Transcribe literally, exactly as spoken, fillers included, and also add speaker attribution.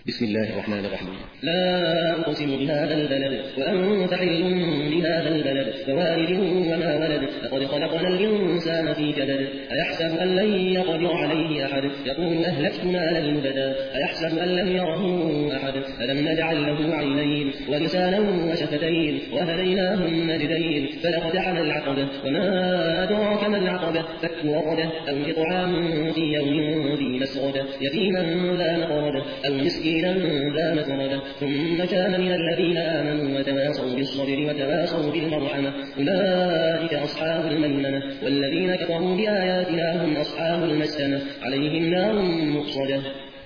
Speaker 1: بسم الله الرحمن الرحيم.
Speaker 2: لا أقسم بهذا البلد وأنت حل بهذا البلد ووالد وما ولد لقد خلقنا الإنسان في كبد أيحسب أن لن يقدر عليه أحد يقول أهلكت مالا لبدا أيحسب أن لم يره أحد ألم نجعل له عينين ولسانا وشفتين وهديناه النجدين فلاقتحم العقبة وما أدراك ما العقبة فك رقبة أو إطعام في يوم ذي مسغبة يتيما ذا مقربة أو مسكينا ذا متربة ثم كان من الذين آمنوا وتواصوا بالصبر وتواصوا بالمرحمة أولئك أصحاب الميمنة والذين كفروا بآياتنا هم أصحاب المشأمة عليهم نار مؤصدة.